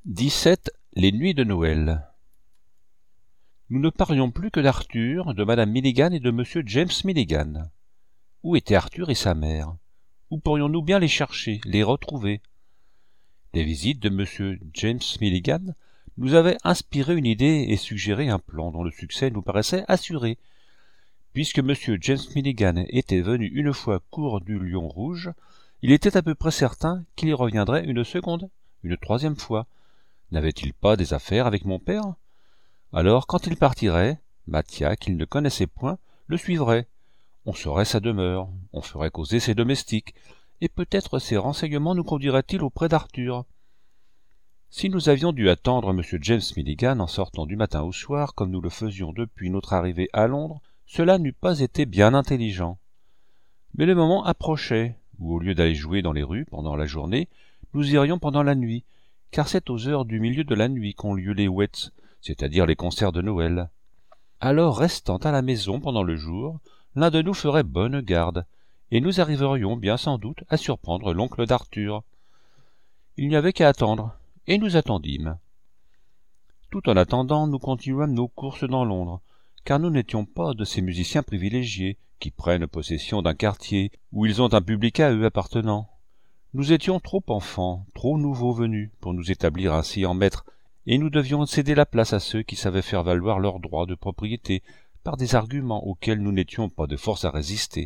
17. Les nuits de Noël. Nous ne parlions plus que d'Arthur, de madame Milligan et de monsieur James Milligan. Où étaient Arthur et sa mère? Où pourrions-nous bien les chercher, les retrouver? Les visites de monsieur James Milligan nous avaient inspiré une idée et suggéré un plan dont le succès nous paraissait assuré. Puisque monsieur James Milligan était venu une fois cour du Lion Rouge, il était à peu près certain qu'il y reviendrait une seconde, une troisième fois. N'avait-il pas des affaires avec mon père? Alors, quand il partirait, Mathia, qu'il ne connaissait point, le suivrait. On saurait sa demeure, on ferait causer ses domestiques, et peut-être ces renseignements nous conduiraient-ils auprès d'Arthur. Si nous avions dû attendre M. James Milligan en sortant du matin au soir, comme nous le faisions depuis notre arrivée à Londres, cela n'eût pas été bien intelligent. Mais le moment approchait, où au lieu d'aller jouer dans les rues pendant la journée, nous irions pendant la nuit, car c'est aux heures du milieu de la nuit qu'ont lieu les ouets, c'est-à-dire les concerts de Noël. Alors, restant à la maison pendant le jour, l'un de nous ferait bonne garde, et nous arriverions bien sans doute à surprendre l'oncle d'Arthur. Il n'y avait qu'à attendre, et nous attendîmes. Tout en attendant, nous continuâmes nos courses dans Londres, car nous n'étions pas de ces musiciens privilégiés qui prennent possession d'un quartier où ils ont un public à eux appartenant. Nous étions trop enfants, trop nouveaux venus, pour nous établir ainsi en maîtres, et nous devions céder la place à ceux qui savaient faire valoir leurs droits de propriété par des arguments auxquels nous n'étions pas de force à résister.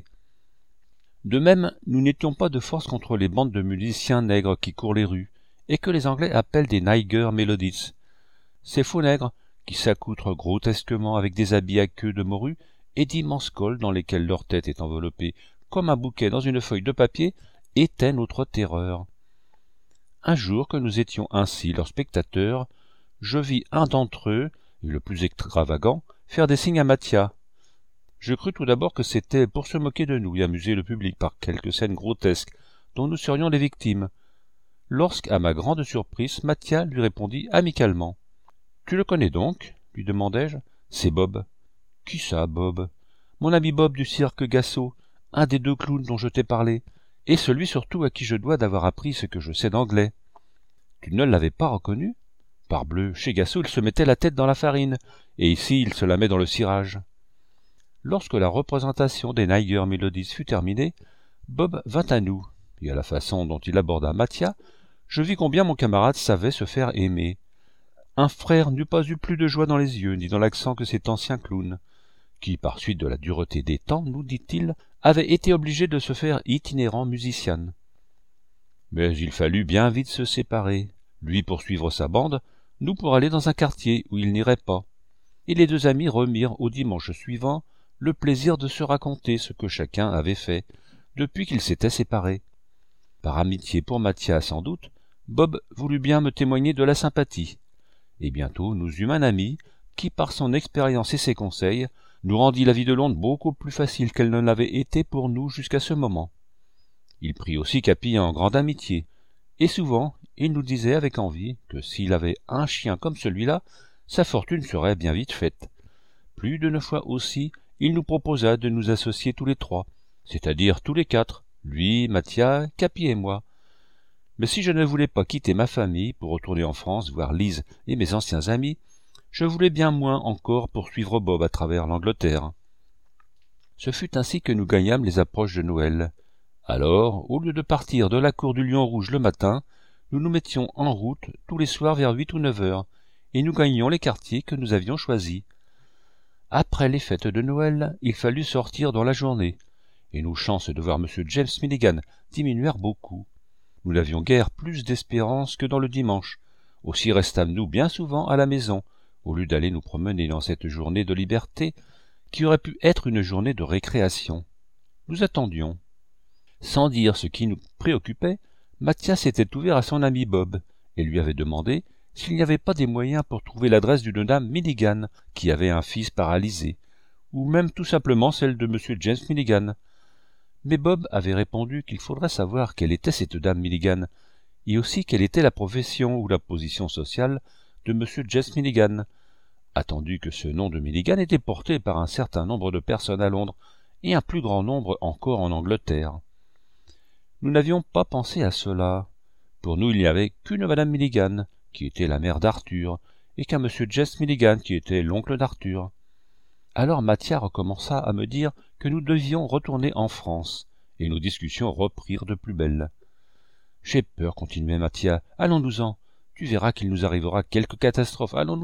De même, nous n'étions pas de force contre les bandes de musiciens nègres qui courent les rues, et que les Anglais appellent des Niger Melodies. Ces faux nègres, qui s'accoutrent grotesquement avec des habits à queue de morue et d'immenses cols dans lesquels leur tête est enveloppée comme un bouquet dans une feuille de papier, étaient notre terreur. Un jour que nous étions ainsi leurs spectateurs, je vis un d'entre eux, et le plus extravagant, faire des signes à Mathia. Je crus tout d'abord que c'était pour se moquer de nous et amuser le public par quelques scènes grotesques dont nous serions les victimes. Lorsqu'à ma grande surprise, Mathia lui répondit amicalement. « Tu le connais donc ?» lui demandai-je. « C'est Bob. »« Qui ça, Bob ?»« Mon ami Bob du cirque Gassot, un des deux clowns dont je t'ai parlé, et celui surtout à qui je dois d'avoir appris ce que je sais d'anglais. »« Tu ne l'avais pas reconnu ? Parbleu, chez Gassot il se mettait la tête dans la farine, et ici il se la met dans le cirage. » Lorsque la représentation des Niger Melodies fut terminée, Bob vint à nous, et à la façon dont il aborda Mathia, je vis combien mon camarade savait se faire aimer. Un frère n'eût pas eu plus de joie dans les yeux, ni dans l'accent que cet ancien clown, qui, par suite de la dureté des temps, nous dit-il, avait été obligé de se faire itinérant musicien. Mais il fallut bien vite se séparer, lui pour suivre sa bande, nous pour aller dans un quartier où il n'irait pas, et les deux amis remirent au dimanche suivant le plaisir de se raconter ce que chacun avait fait depuis qu'ils s'étaient séparés. Par amitié pour Mathia sans doute, Bob voulut bien me témoigner de la sympathie, et bientôt nous eûmes un ami qui, par son expérience et ses conseils, nous rendit la vie de Londres beaucoup plus facile qu'elle ne l'avait été pour nous jusqu'à ce moment. Il prit aussi Capi en grande amitié, et souvent il nous disait avec envie que s'il avait un chien comme celui-là, sa fortune serait bien vite faite. Plus d'une fois aussi, il nous proposa de nous associer tous les trois, c'est-à-dire tous les quatre, lui, Mathia, Capi et moi. Mais si je ne voulais pas quitter ma famille pour retourner en France voir Lise et mes anciens amis, je voulais bien moins encore poursuivre Bob à travers l'Angleterre. Ce fut ainsi que nous gagnâmes les approches de Noël. Alors, au lieu de partir de la cour du Lion Rouge le matin, nous nous mettions en route tous les soirs vers 8 ou 9 heures, et nous gagnions les quartiers que nous avions choisis. Après les fêtes de Noël, il fallut sortir dans la journée, et nos chances de voir M. James Milligan diminuèrent beaucoup. Nous n'avions guère plus d'espérance que dans le dimanche. Aussi restâmes-nous bien souvent à la maison, au lieu d'aller nous promener dans cette journée de liberté, qui aurait pu être une journée de récréation. Nous attendions. Sans dire ce qui nous préoccupait, Mathia s'était ouvert à son ami Bob, et lui avait demandé s'il n'y avait pas des moyens pour trouver l'adresse d'une dame Milligan, qui avait un fils paralysé, ou même tout simplement celle de M. James Milligan. Mais Bob avait répondu qu'il faudrait savoir quelle était cette dame Milligan, et aussi quelle était la profession ou la position sociale de M. James Milligan, attendu que ce nom de Milligan était porté par un certain nombre de personnes à Londres, et un plus grand nombre encore en Angleterre. Nous n'avions pas pensé à cela. Pour nous, il n'y avait qu'une madame Milligan, qui était la mère d'Arthur, et qu'un monsieur James Milligan, qui était l'oncle d'Arthur. Alors Mathia recommença à me dire que nous devions retourner en France, et nos discussions reprirent de plus belle. « J'ai peur, continuait Mathia, allons-nous-en, tu verras qu'il nous arrivera quelque catastrophe, allons-nous-en. »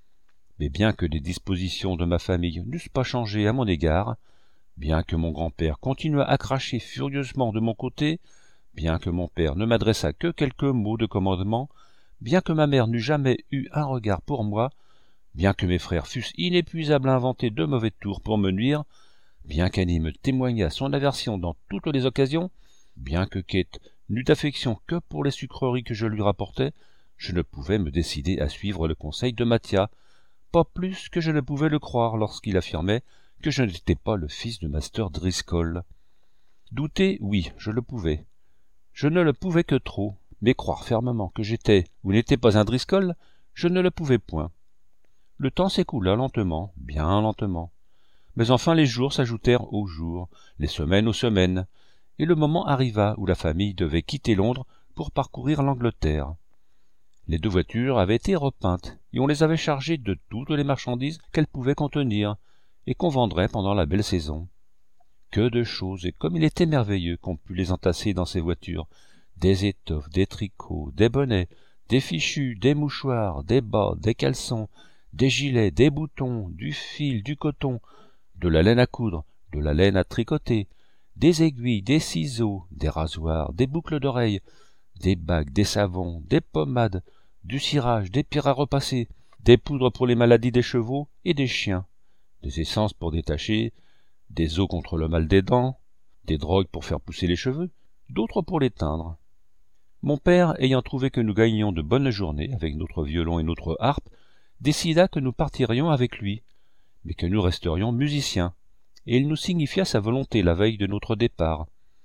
Mais bien que les dispositions de ma famille n'eussent pas changé à mon égard, bien que mon grand-père continuât à cracher furieusement de mon côté, bien que mon père ne m'adressât que quelques mots de commandement, bien que ma mère n'eût jamais eu un regard pour moi, bien que mes frères fussent inépuisables à inventer de mauvais tours pour me nuire, bien qu'Annie me témoignât son aversion dans toutes les occasions, bien que Kate n'eût d'affection que pour les sucreries que je lui rapportais, je ne pouvais me décider à suivre le conseil de Mathia, pas plus que je ne pouvais le croire lorsqu'il affirmait que je n'étais pas le fils de Master Driscoll. Douter, oui, je le pouvais. Je ne le pouvais que trop, mais croire fermement que j'étais ou n'étais pas un Driscoll, je ne le pouvais point. Le temps s'écoula lentement, bien lentement. Mais enfin les jours s'ajoutèrent aux jours, les semaines aux semaines, et le moment arriva où la famille devait quitter Londres pour parcourir l'Angleterre. Les 2 voitures avaient été repeintes, et on les avait chargées de toutes les marchandises qu'elles pouvaient contenir, et qu'on vendrait pendant la belle saison. Que de choses, et comme il était merveilleux qu'on pût les entasser dans ces voitures, des étoffes, des tricots, des bonnets, des fichus, des mouchoirs, des bas, des caleçons, des gilets, des boutons, du fil, du coton, de la laine à coudre, de la laine à tricoter, des aiguilles, des ciseaux, des rasoirs, des boucles d'oreilles, des bagues, des savons, des pommades, du cirage, des pierres à repasser, des poudres pour les maladies des chevaux et des chiens, des essences pour détacher, des eaux contre le mal des dents, des drogues pour faire pousser les cheveux, d'autres pour les teindre. Mon père, ayant trouvé que nous gagnions de bonnes journées avec notre violon et notre harpe, décida que nous partirions avec lui, mais que nous resterions musiciens, et il nous signifia sa volonté la veille de notre départ.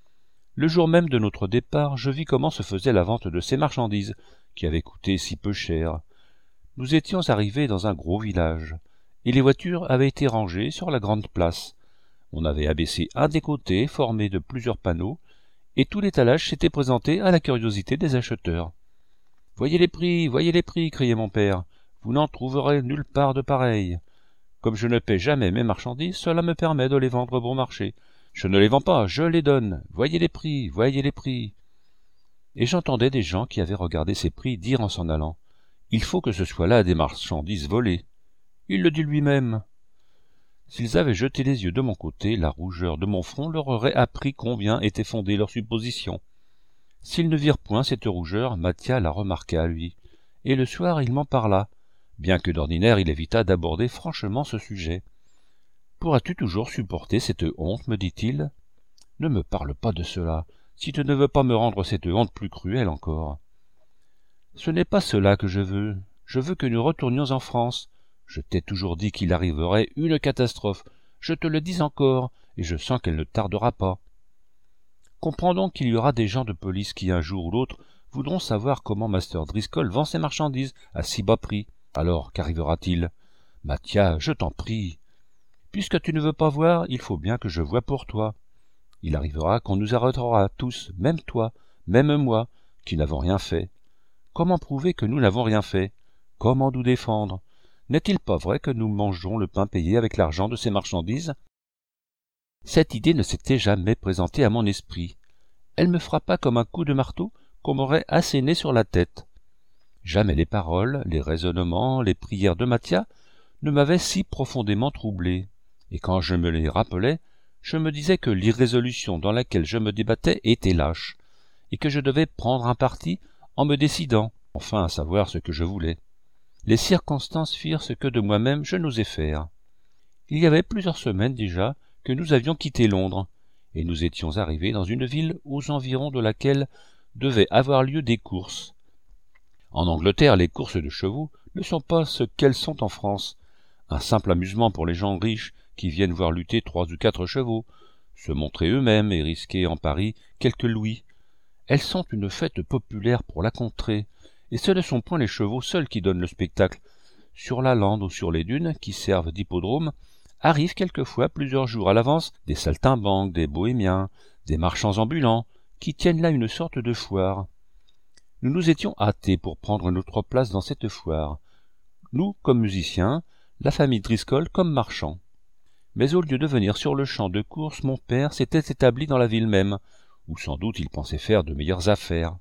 Le jour même de notre départ, je vis comment se faisait la vente de ces marchandises, qui avaient coûté si peu cher. Nous étions arrivés dans un gros village, et les voitures avaient été rangées sur la grande place. On avait abaissé un des côtés formé de plusieurs panneaux, et tout l'étalage s'était présenté à la curiosité des acheteurs. « Voyez les prix, criait mon père, vous n'en trouverez nulle part de pareils. Comme je ne paie jamais mes marchandises, cela me permet de les vendre bon marché. Je ne les vends pas, je les donne. Voyez les prix, voyez les prix. » Et j'entendais des gens qui avaient regardé ces prix dire en s'en allant, « Il faut que ce soit là des marchandises volées. » Il le dit lui-même. S'ils avaient jeté les yeux de mon côté, la rougeur de mon front leur aurait appris combien était fondée leur supposition. S'ils ne virent point cette rougeur, Mathia la remarqua, lui, et le soir il m'en parla, bien que d'ordinaire il évita d'aborder franchement ce sujet. « Pourras-tu toujours supporter cette honte, me dit-il. Ne me parle pas de cela, si tu ne veux pas me rendre cette honte plus cruelle encore. Ce n'est pas cela que je veux que nous retournions en France. Je t'ai toujours dit qu'il arriverait une catastrophe, je te le dis encore, et je sens qu'elle ne tardera pas. Comprends donc qu'il y aura des gens de police qui, un jour ou l'autre, voudront savoir comment Master Driscoll vend ses marchandises à si bas prix. Alors, qu'arrivera-t-il? Mathia, je t'en prie. Puisque tu ne veux pas voir, il faut bien que je voie pour toi. Il arrivera qu'on nous arrêtera tous, même toi, même moi, qui n'avons rien fait. Comment prouver que nous n'avons rien fait? Comment nous défendre? N'est-il pas vrai que nous mangeons le pain payé avec l'argent de ces marchandises? Cette idée ne s'était jamais présentée à mon esprit. Elle me frappa comme un coup de marteau qu'on m'aurait asséné sur la tête. Jamais les paroles, les raisonnements, les prières de Mathia ne m'avaient si profondément troublé, et quand je me les rappelais, je me disais que l'irrésolution dans laquelle je me débattais était lâche, et que je devais prendre un parti en me décidant, enfin à savoir ce que je voulais. Les circonstances firent ce que de moi-même je n'osais faire. Il y avait plusieurs semaines déjà que nous avions quitté Londres, et nous étions arrivés dans une ville aux environs de laquelle devaient avoir lieu des courses. En Angleterre, les courses de chevaux ne sont pas ce qu'elles sont en France, un simple amusement pour les gens riches qui viennent voir lutter 3 ou 4 chevaux, se montrer eux-mêmes et risquer en pari quelques louis. Elles sont une fête populaire pour la contrée, et ce ne sont point les chevaux seuls qui donnent le spectacle. Sur la lande ou sur les dunes, qui servent d'hippodrome, arrivent quelquefois plusieurs jours à l'avance des saltimbanques, des bohémiens, des marchands ambulants, qui tiennent là une sorte de foire. Nous nous étions hâtés pour prendre notre place dans cette foire, nous comme musiciens, la famille Driscoll comme marchands. Mais au lieu de venir sur le champ de course, mon père s'était établi dans la ville même, où sans doute il pensait faire de meilleures affaires.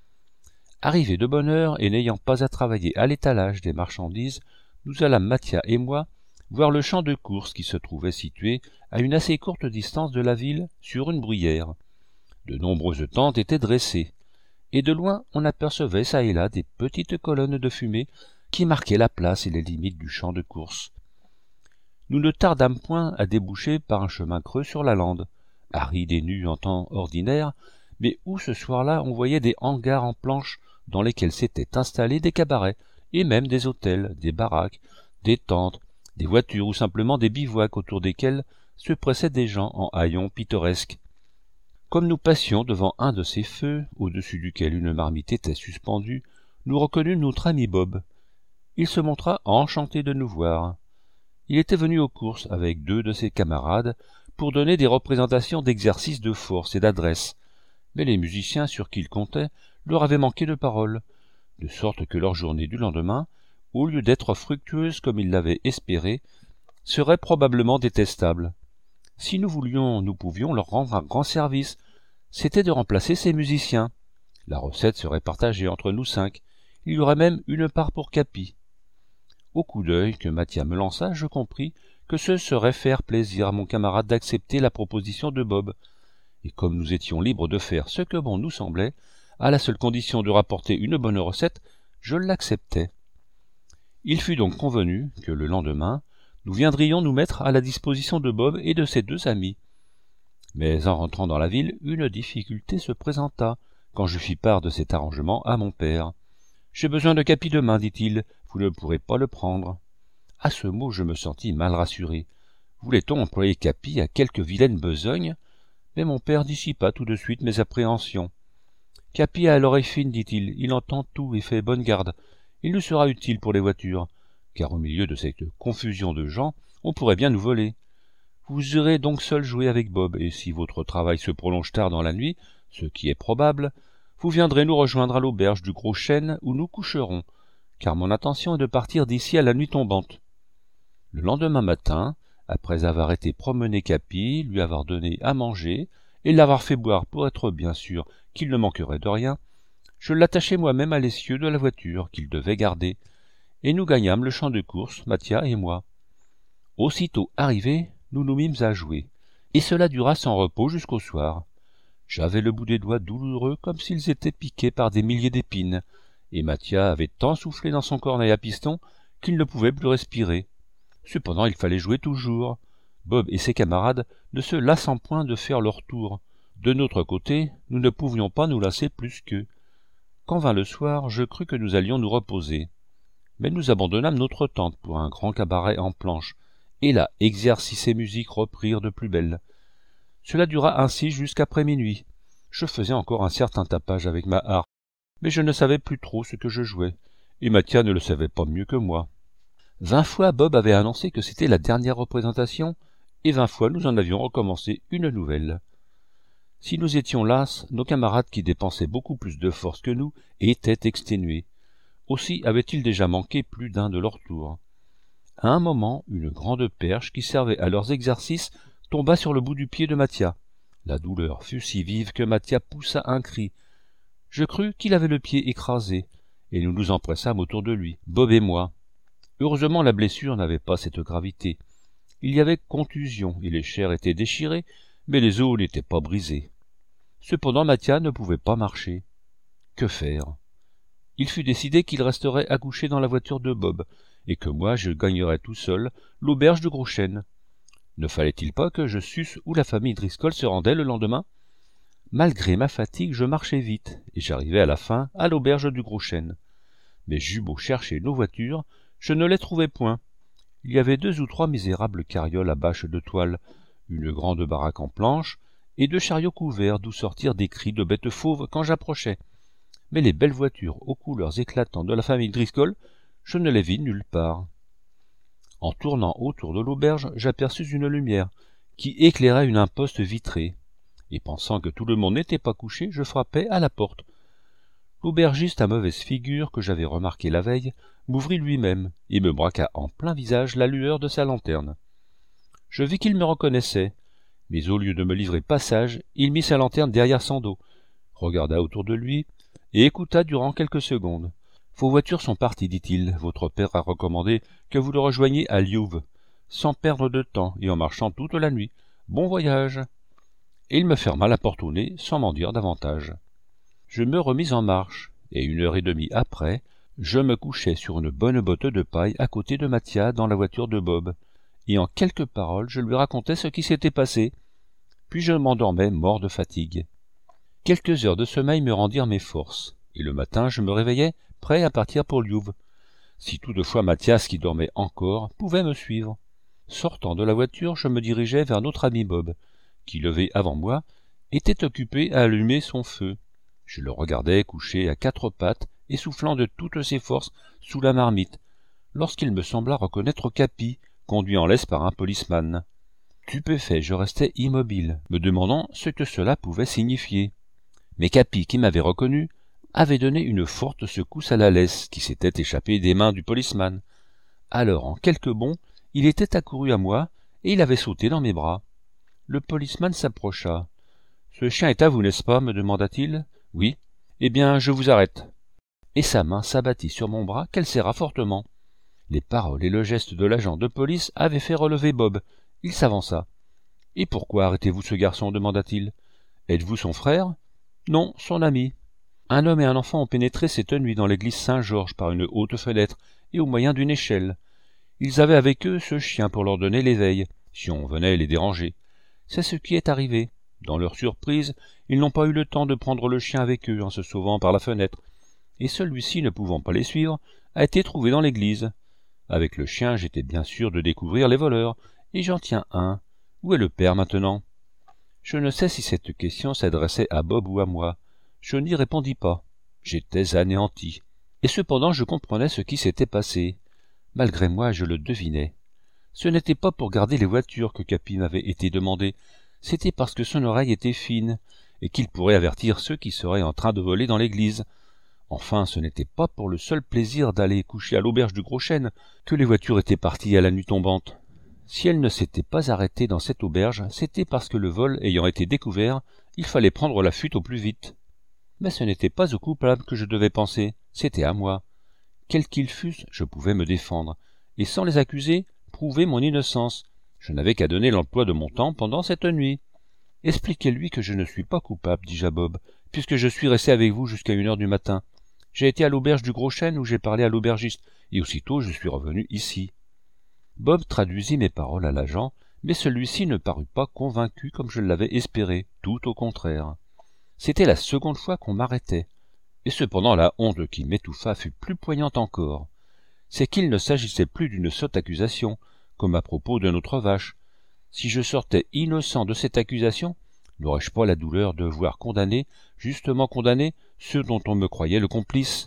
Arrivés de bonne heure et n'ayant pas à travailler à l'étalage des marchandises, nous allâmes, Mathia et moi, voir le champ de course qui se trouvait situé à une assez courte distance de la ville, sur une bruyère. De nombreuses tentes étaient dressées, et de loin on apercevait çà et là des petites colonnes de fumée qui marquaient la place et les limites du champ de course. Nous ne tardâmes point à déboucher par un chemin creux sur la lande, aride et nue en temps ordinaire, mais où ce soir-là on voyait des hangars en planches dans lesquels s'étaient installés des cabarets, et même des hôtels, des baraques, des tentes, des voitures ou simplement des bivouacs autour desquels se pressaient des gens en haillons pittoresques. Comme nous passions devant un de ces feux, au-dessus duquel une marmite était suspendue, nous reconnûmes notre ami Bob. Il se montra enchanté de nous voir. Il était venu aux courses avec 2 de ses camarades pour donner des représentations d'exercices de force et d'adresse, mais les musiciens sur qui ils comptaient leur avaient manqué de parole, de sorte que leur journée du lendemain, au lieu d'être fructueuse comme ils l'avaient espéré, serait probablement détestable. Si nous voulions, nous pouvions leur rendre un grand service, c'était de remplacer ces musiciens. La recette serait partagée entre nous 5, il y aurait même une part pour Capi. Au coup d'œil que Mathia me lança, je compris que ce serait faire plaisir à mon camarade d'accepter la proposition de Bob, et comme nous étions libres de faire ce que bon nous semblait, à la seule condition de rapporter une bonne recette, je l'acceptai. Il fut donc convenu que le lendemain, nous viendrions nous mettre à la disposition de Bob et de ses 2 amis. Mais en rentrant dans la ville, une difficulté se présenta, quand je fis part de cet arrangement à mon père. « J'ai besoin de Capi demain, dit-il, vous ne pourrez pas le prendre. » À ce mot, je me sentis mal rassuré. Voulait-on employer Capi à quelque vilaine besogne? Mais mon père dissipa tout de suite mes appréhensions. « Capi a l'oreille fine, dit-il, il entend tout et fait bonne garde. Il nous sera utile pour les voitures, car au milieu de cette confusion de gens, on pourrait bien nous voler. Vous irez donc seul jouer avec Bob, et si votre travail se prolonge tard dans la nuit, ce qui est probable, vous viendrez nous rejoindre à l'auberge du Gros Chêne où nous coucherons, car mon intention est de partir d'ici à la nuit tombante. » Le lendemain matin, après avoir été promener Capi, lui avoir donné à manger, et l'avoir fait boire pour être bien sûr qu'il ne manquerait de rien, je l'attachai moi-même à l'essieu de la voiture qu'il devait garder, et nous gagnâmes le champ de course, Mathia et moi. Aussitôt arrivés, nous nous mîmes à jouer, et cela dura sans repos jusqu'au soir. J'avais le bout des doigts douloureux comme s'ils étaient piqués par des milliers d'épines, et Mathia avait tant soufflé dans son cornet à piston qu'il ne pouvait plus respirer. Cependant il fallait jouer toujours. Bob et ses camarades ne se lassant point de faire leur tour. De notre côté, nous ne pouvions pas nous lasser plus qu'eux. Quand vint le soir, je crus que nous allions nous reposer. Mais nous abandonnâmes notre tente pour un grand cabaret en planches, et là, exercices et musique reprirent de plus belle. Cela dura ainsi jusqu'après minuit. Je faisais encore un certain tapage avec ma harpe, mais je ne savais plus trop ce que je jouais, et Mathia ne le savait pas mieux que moi. 20 fois Bob avait annoncé que c'était la dernière représentation, et 20 fois nous en avions recommencé une nouvelle. Si nous étions las, nos camarades qui dépensaient beaucoup plus de force que nous étaient exténués. Aussi avaient-ils déjà manqué plus d'un de leur tour. À un moment, une grande perche qui servait à leurs exercices tomba sur le bout du pied de Mathia. La douleur fut si vive que Mathia poussa un cri. Je crus qu'il avait le pied écrasé, et nous nous empressâmes autour de lui, Bob et moi. Heureusement la blessure n'avait pas cette gravité. Il y avait contusion, et les chairs étaient déchirées, mais les os n'étaient pas brisés. Cependant Mathia ne pouvait pas marcher. Que faire? Il fut décidé qu'il resterait accouché dans la voiture de Bob, et que moi je gagnerais tout seul l'auberge du Gros Chêne. Ne fallait-il pas que je susse où la famille Driscoll se rendait le lendemain? Malgré ma fatigue, je marchai vite, et j'arrivai à la fin à l'auberge du Gros Chêne. Mais j'eus beau chercher nos voitures, je ne les trouvai point. Il y avait 2 ou 3 misérables carrioles à bâches de toile, une grande baraque en planches, et 2 chariots couverts d'où sortirent des cris de bêtes fauves quand j'approchais. Mais les belles voitures aux couleurs éclatantes de la famille Driscoll, je ne les vis nulle part. En tournant autour de l'auberge, j'aperçus une lumière qui éclairait une imposte vitrée, et pensant que tout le monde n'était pas couché, je frappai à la porte. L'aubergiste à mauvaise figure, que j'avais remarqué la veille, m'ouvrit lui-même et me braqua en plein visage la lueur de sa lanterne. Je vis qu'il me reconnaissait, mais au lieu de me livrer passage, il mit sa lanterne derrière son dos, regarda autour de lui et écouta durant quelques secondes. « Vos voitures sont parties, dit-il. Votre père a recommandé que vous le rejoigniez à Liouvres, sans perdre de temps et en marchant toute la nuit. Bon voyage !» Et il me ferma la porte au nez sans m'en dire davantage. Je me remis en marche, et 1 heure et demie après, je me couchai sur une bonne botte de paille à côté de Mathia dans la voiture de Bob, et en quelques paroles je lui racontai ce qui s'était passé, puis je m'endormais mort de fatigue. Quelques heures de sommeil me rendirent mes forces, et le matin je me réveillai prêt à partir pour Liouvres, si toutefois Mathias, qui dormait encore, pouvait me suivre. Sortant de la voiture, je me dirigeai vers notre ami Bob, qui, levé avant moi, était occupé à allumer son feu. Je le regardais couché à 4 pattes et soufflant de toutes ses forces sous la marmite, lorsqu'il me sembla reconnaître Capi, conduit en laisse par un policeman. Stupéfait, je restai immobile, me demandant ce que cela pouvait signifier. Mais Capi, qui m'avait reconnu, avait donné une forte secousse à la laisse qui s'était échappée des mains du policeman. Alors, en quelques bonds, il était accouru à moi et il avait sauté dans mes bras. Le policeman s'approcha. « Ce chien est à vous, n'est-ce pas » me demanda-t-il. « Oui. »« Eh bien, je vous arrête. » Et sa main s'abattit sur mon bras qu'elle serra fortement. Les paroles et le geste de l'agent de police avaient fait relever Bob. Il s'avança. « Et pourquoi arrêtez-vous ce garçon » demanda-t-il. « Êtes-vous son frère ?»« Non, son ami. » Un homme et un enfant ont pénétré cette nuit dans l'église Saint-Georges par une haute fenêtre et au moyen d'une échelle. Ils avaient avec eux ce chien pour leur donner l'éveil, si on venait les déranger. C'est ce qui est arrivé. Dans leur surprise, ils n'ont pas eu le temps de prendre le chien avec eux en se sauvant par la fenêtre, et celui-ci, ne pouvant pas les suivre, a été trouvé dans l'église. Avec le chien, j'étais bien sûr de découvrir les voleurs, et j'en tiens un. Où est le père maintenant ? Je ne sais si cette question s'adressait à Bob ou à moi. Je n'y répondis pas. J'étais anéanti. Et cependant je comprenais ce qui s'était passé. Malgré moi, je le devinais. Ce n'était pas pour garder les voitures que Capi m'avait été demandé, c'était parce que son oreille était fine, et qu'il pourrait avertir ceux qui seraient en train de voler dans l'église. Enfin, ce n'était pas pour le seul plaisir d'aller coucher à l'auberge du Gros Chêne que les voitures étaient parties à la nuit tombante. Si elles ne s'étaient pas arrêtées dans cette auberge, c'était parce que le vol ayant été découvert, il fallait prendre la fuite au plus vite. Mais ce n'était pas aux coupables que je devais penser, c'était à moi. Quels qu'ils fussent, je pouvais me défendre, et sans les accuser, prouver mon innocence. Je n'avais qu'à donner l'emploi de mon temps pendant cette nuit. Expliquez-lui que je ne suis pas coupable, dis-je à Bob, puisque je suis resté avec vous jusqu'à 1 heure du matin. J'ai été à l'auberge du Gros Chêne où j'ai parlé à l'aubergiste, et aussitôt je suis revenu ici. Bob traduisit mes paroles à l'agent, mais celui-ci ne parut pas convaincu comme je l'avais espéré, tout au contraire. C'était la seconde fois qu'on m'arrêtait, et cependant la honte qui m'étouffa fut plus poignante encore. C'est qu'il ne s'agissait plus d'une sotte accusation, comme à propos de notre vache. Si je sortais innocent de cette accusation, n'aurais-je pas la douleur de voir condamner, justement condamner, ceux dont on me croyait le complice?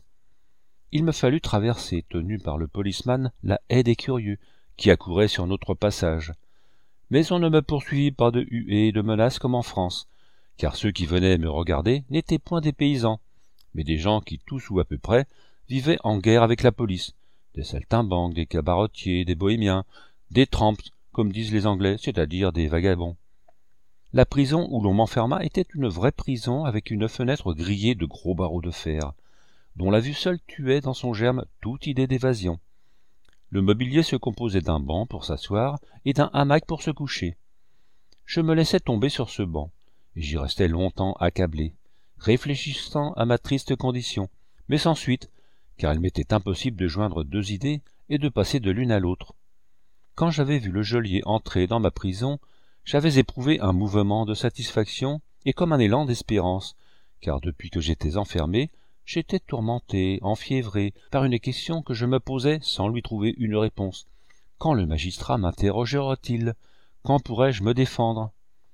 Il me fallut traverser, tenu par le policeman, la haie des curieux, qui accouraient sur notre passage. Mais on ne me poursuivit pas de huées et de menaces comme en France, car ceux qui venaient me regarder n'étaient point des paysans, mais des gens qui, tous ou à peu près, vivaient en guerre avec la police, des saltimbanques, des cabaretiers, des bohémiens, des tramps, comme disent les Anglais, c'est-à-dire des vagabonds. La prison où l'on m'enferma était une vraie prison avec une fenêtre grillée de gros barreaux de fer, dont la vue seule tuait dans son germe toute idée d'évasion. Le mobilier se composait d'un banc pour s'asseoir et d'un hamac pour se coucher. Je me laissai tomber sur ce banc, et j'y restai longtemps accablé, réfléchissant à ma triste condition, mais sans suite, car il m'était impossible de joindre 2 idées et de passer de l'une à l'autre. Quand j'avais vu le geôlier entrer dans ma prison, j'avais éprouvé un mouvement de satisfaction et comme un élan d'espérance, car depuis que j'étais enfermé, j'étais tourmenté, enfiévré, par une question que je me posais sans lui trouver une réponse. Quand le magistrat m'interrogera-t-il? Quand pourrais-je me défendre?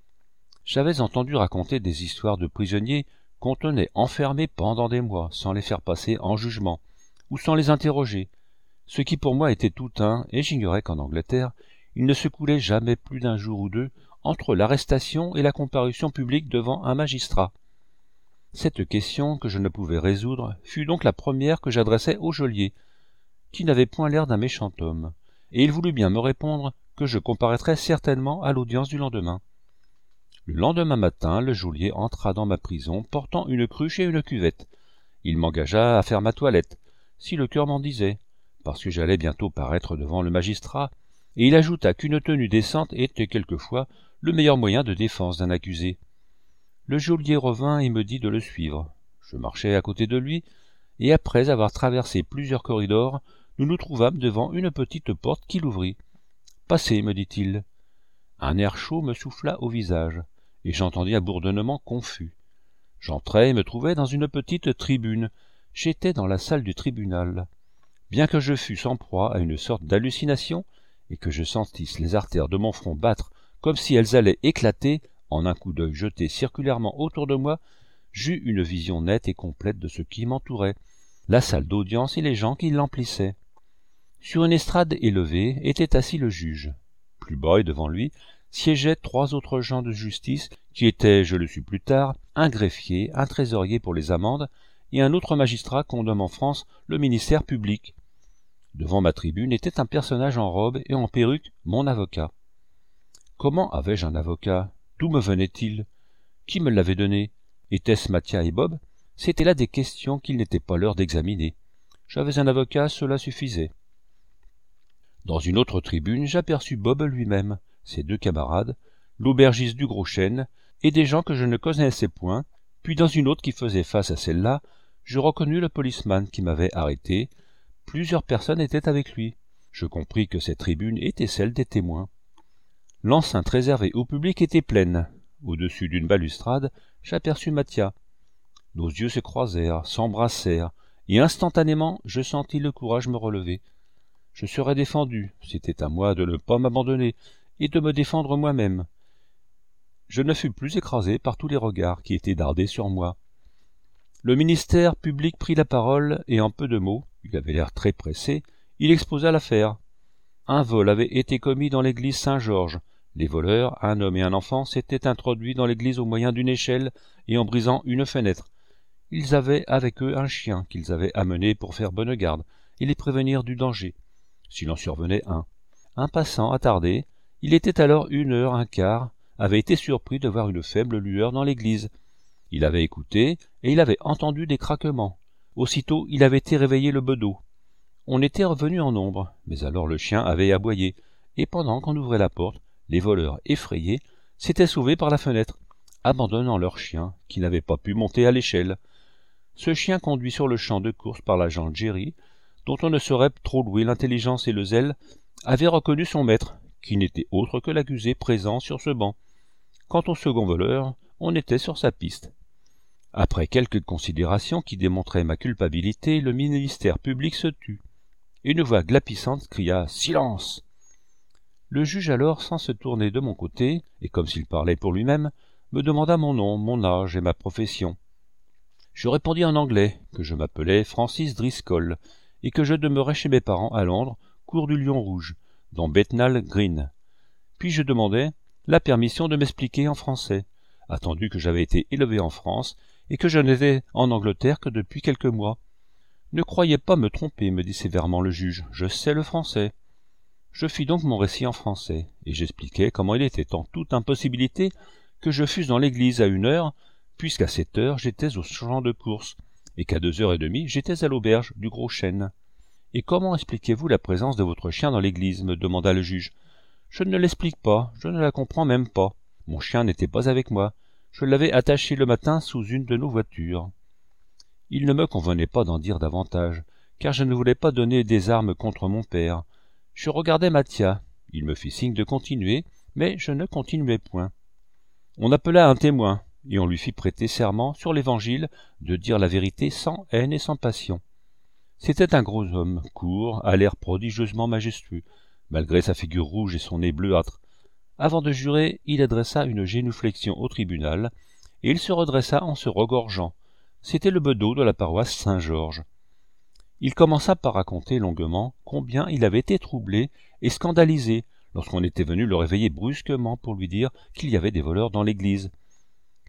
J'avais entendu raconter des histoires de prisonniers qu'on tenait enfermés pendant des mois, sans les faire passer en jugement, ou sans les interroger, ce qui pour moi était tout un, et j'ignorais qu'en Angleterre, il ne se coulait jamais plus d'un jour ou 2 entre l'arrestation et la comparution publique devant un magistrat. Cette question, que je ne pouvais résoudre, fut donc la première que j'adressai au geôlier, qui n'avait point l'air d'un méchant homme, et il voulut bien me répondre que je comparaîtrais certainement à l'audience du lendemain. Le lendemain matin, le geôlier entra dans ma prison, portant une cruche et une cuvette. Il m'engagea à faire ma toilette, si le cœur m'en disait, parce que j'allais bientôt paraître devant le magistrat, et il ajouta qu'une tenue décente était quelquefois le meilleur moyen de défense d'un accusé. Le geôlier revint et me dit de le suivre. Je marchai à côté de lui, et après avoir traversé plusieurs corridors, nous nous trouvâmes devant une petite porte qu'il ouvrit. « Passez, me dit-il. » Un air chaud me souffla au visage, et j'entendis un bourdonnement confus. J'entrai et me trouvai dans une petite tribune. J'étais dans la salle du tribunal. Bien que je fusse en proie à une sorte d'hallucination, et que je sentisse les artères de mon front battre comme si elles allaient éclater, en un coup d'œil jeté circulairement autour de moi, j'eus une vision nette et complète de ce qui m'entourait, la salle d'audience et les gens qui l'emplissaient. Sur une estrade élevée était assis le juge. Plus bas et devant lui siégeaient 3 autres gens de justice qui étaient, je le sus plus tard, un greffier, un trésorier pour les amendes et un autre magistrat qu'on nomme en France le ministère public. Devant ma tribune était un personnage en robe et en perruque, mon avocat. Comment avais-je un avocat? D'où me venait-il? Qui me l'avait donné? Était-ce Mathia et Bob? C'étaient là des questions qu'il n'était pas l'heure d'examiner. J'avais un avocat, cela suffisait. Dans une autre tribune, j'aperçus Bob lui-même, ses 2 camarades, l'aubergiste du Gros Chêne, et des gens que je ne connaissais point, puis dans une autre qui faisait face à celle-là, je reconnus le policeman qui m'avait arrêté. Plusieurs personnes étaient avec lui. Je compris que cette tribune était celle des témoins. L'enceinte réservée au public était pleine. Au-dessus d'une balustrade, j'aperçus Mathia. Nos yeux se croisèrent, s'embrassèrent, et instantanément je sentis le courage me relever. Je serais défendu, c'était à moi de ne pas m'abandonner, et de me défendre moi-même. Je ne fus plus écrasé par tous les regards qui étaient dardés sur moi. Le ministère public prit la parole, et en peu de mots, il avait l'air très pressé, il exposa l'affaire. Un vol avait été commis dans l'église Saint-Georges. Les voleurs, un homme et un enfant, s'étaient introduits dans l'église au moyen d'une échelle et en brisant une fenêtre. Ils avaient avec eux un chien qu'ils avaient amené pour faire bonne garde et les prévenir du danger, s'il en survenait un. Un passant attardé, il était alors 1h15, avait été surpris de voir une faible lueur dans l'église. Il avait écouté, et il avait entendu des craquements. Aussitôt, il avait été réveillé le bedeau. On était revenu en nombre, mais alors le chien avait aboyé, et pendant qu'on ouvrait la porte, les voleurs, effrayés, s'étaient sauvés par la fenêtre, abandonnant leur chien, qui n'avait pas pu monter à l'échelle. Ce chien conduit sur le champ de course par l'agent Jerry, dont on ne saurait trop louer l'intelligence et le zèle, avait reconnu son maître, qui n'était autre que l'accusé présent sur ce banc. Quant au second voleur, on était sur sa piste. Après quelques considérations qui démontraient ma culpabilité, le ministère public se tut. Une voix glapissante cria « Silence !» Le juge alors, sans se tourner de mon côté, et comme s'il parlait pour lui-même, me demanda mon nom, mon âge et ma profession. Je répondis en anglais que je m'appelais Francis Driscoll et que je demeurais chez mes parents à Londres, cour du Lion Rouge, dans Bethnal Green. Puis je demandai la permission de m'expliquer en français, attendu que j'avais été élevé en France et que je n'étais en Angleterre que depuis quelques mois. « Ne croyez pas me tromper, me dit sévèrement le juge, je sais le français. » Je fis donc mon récit en français, et j'expliquai comment il était en toute impossibilité que je fusse dans l'église à 1h, puisqu'à 7h j'étais au champ de course, et qu'à 2h30 j'étais à l'auberge du Gros Chêne. « Et comment expliquez-vous la présence de votre chien dans l'église ?» me demanda le juge. « Je ne l'explique pas, je ne la comprends même pas. Mon chien n'était pas avec moi. Je l'avais attaché le matin sous une de nos voitures. » Il ne me convenait pas d'en dire davantage, car je ne voulais pas donner des armes contre mon père. Je regardai Mathia. Il me fit signe de continuer, mais je ne continuai point. On appela un témoin, et on lui fit prêter serment sur l'Évangile de dire la vérité sans haine et sans passion. C'était un gros homme, court, à l'air prodigieusement majestueux, malgré sa figure rouge et son nez bleuâtre. Avant de jurer, il adressa une génuflexion au tribunal, et il se redressa en se regorgeant. C'était le bedeau de la paroisse Saint-Georges. Il commença par raconter longuement combien il avait été troublé et scandalisé lorsqu'on était venu le réveiller brusquement pour lui dire qu'il y avait des voleurs dans l'église.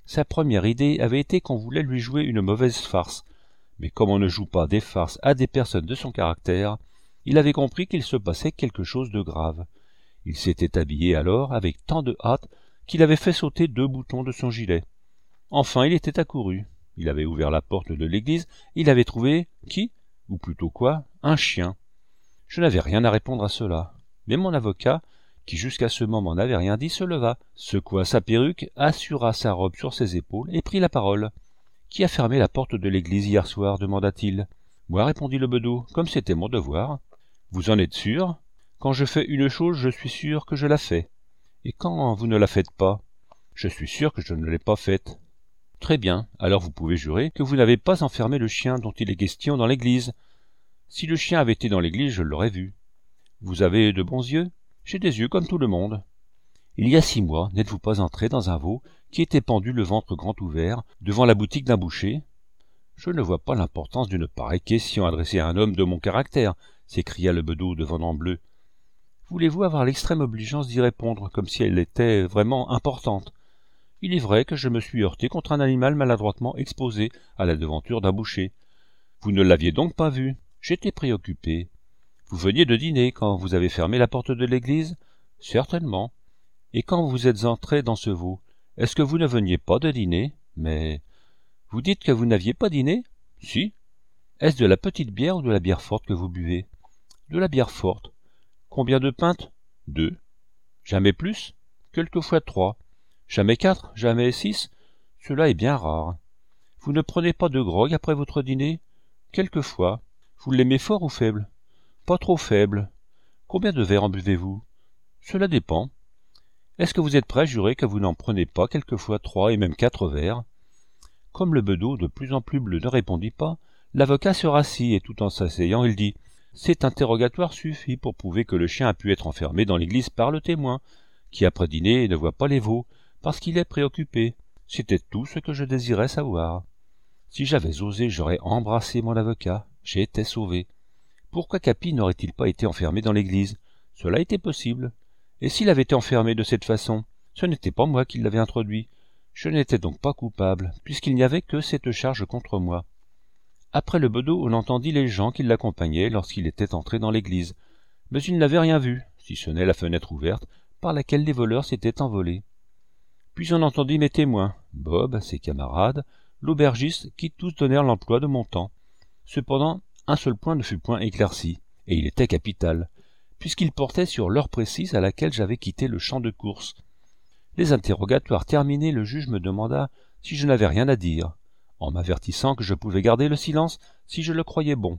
Sa première idée avait été qu'on voulait lui jouer une mauvaise farce, mais comme on ne joue pas des farces à des personnes de son caractère, il avait compris qu'il se passait quelque chose de grave. Il s'était habillé alors avec tant de hâte qu'il avait fait sauter 2 boutons de son gilet. Enfin il était accouru. Il avait ouvert la porte de l'église, il avait trouvé, qui? Ou plutôt quoi? Un chien. Je n'avais rien à répondre à cela. Mais mon avocat, qui jusqu'à ce moment n'avait rien dit, se leva, secoua sa perruque, assura sa robe sur ses épaules et prit la parole. « Qui a fermé la porte de l'église hier soir ?» demanda-t-il. « Moi, répondit le bedeau, comme c'était mon devoir. »« Vous en êtes sûr ? Quand je fais une chose, je suis sûr que je la fais. Et quand vous ne la faites pas, je suis sûr que je ne l'ai pas faite. » « Très bien, alors vous pouvez jurer que vous n'avez pas enfermé le chien dont il est question dans l'église. Si le chien avait été dans l'église, je l'aurais vu. Vous avez de bons yeux ? J'ai des yeux comme tout le monde. Il y a 6 mois, n'êtes-vous pas entré dans un veau qui était pendu le ventre grand ouvert devant la boutique d'un boucher ? Je ne vois pas l'importance d'une pareille question adressée à un homme de mon caractère, s'écria le bedeau devenant bleu. Voulez-vous avoir l'extrême obligeance d'y répondre comme si elle était vraiment importante ? Il est vrai que je me suis heurté contre un animal maladroitement exposé à la devanture d'un boucher. Vous ne l'aviez donc pas vu ? J'étais préoccupé. Vous veniez de dîner quand vous avez fermé la porte de l'église ? Certainement. Et quand vous êtes entré dans ce veau, est-ce que vous ne veniez pas de dîner ? Mais vous dites que vous n'aviez pas dîné ? Si. Est-ce de la petite bière ou de la bière forte que vous buvez ? De la bière forte. Combien de pintes ? 2. Jamais plus ? Quelquefois 3. Jamais 4, jamais 6. Cela est bien rare. Vous ne prenez pas de grog après votre dîner ? Quelquefois. Vous l'aimez fort ou faible ? Pas trop faible. Combien de verres en buvez-vous ? Cela dépend. Est-ce que vous êtes prêt à jurer que vous n'en prenez pas quelquefois 3 et même 4 verres ? Comme le bedeau, de plus en plus bleu, ne répondit pas, l'avocat se rassit et tout en s'asseyant, il dit « Cet interrogatoire suffit pour prouver que le chien a pu être enfermé dans l'église par le témoin, qui après dîner ne voit pas les veaux, parce qu'il est préoccupé. C'était tout ce que je désirais savoir. Si j'avais osé, j'aurais embrassé mon avocat. J'ai été sauvé. Pourquoi Capi n'aurait-il pas été enfermé dans l'église ? Cela était possible. Et s'il avait été enfermé de cette façon, ce n'était pas moi qui l'avais introduit. Je n'étais donc pas coupable, puisqu'il n'y avait que cette charge contre moi. Après le bedeau, on entendit les gens qui l'accompagnaient lorsqu'il était entré dans l'église. Mais il n'avait rien vu, si ce n'est la fenêtre ouverte par laquelle les voleurs s'étaient envolés. Puis on entendit mes témoins, Bob, ses camarades, l'aubergiste, qui tous donnèrent l'emploi de mon temps. Cependant, un seul point ne fut point éclairci, et il était capital, puisqu'il portait sur l'heure précise à laquelle j'avais quitté le champ de course. Les interrogatoires terminés, le juge me demanda si je n'avais rien à dire, en m'avertissant que je pouvais garder le silence si je le croyais bon.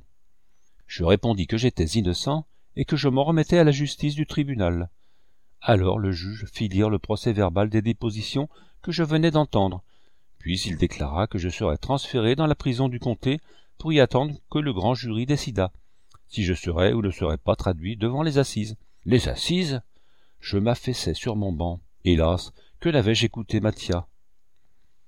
Je répondis que j'étais innocent et que je m'en remettais à la justice du tribunal. Alors le juge fit lire le procès-verbal des dépositions que je venais d'entendre, puis il déclara que je serais transféré dans la prison du comté pour y attendre que le grand jury décidât, si je serais ou ne serais pas traduit devant les assises. Les assises ? Je m'affaissai sur mon banc. Hélas, que n'avais-je écouté Mathia ?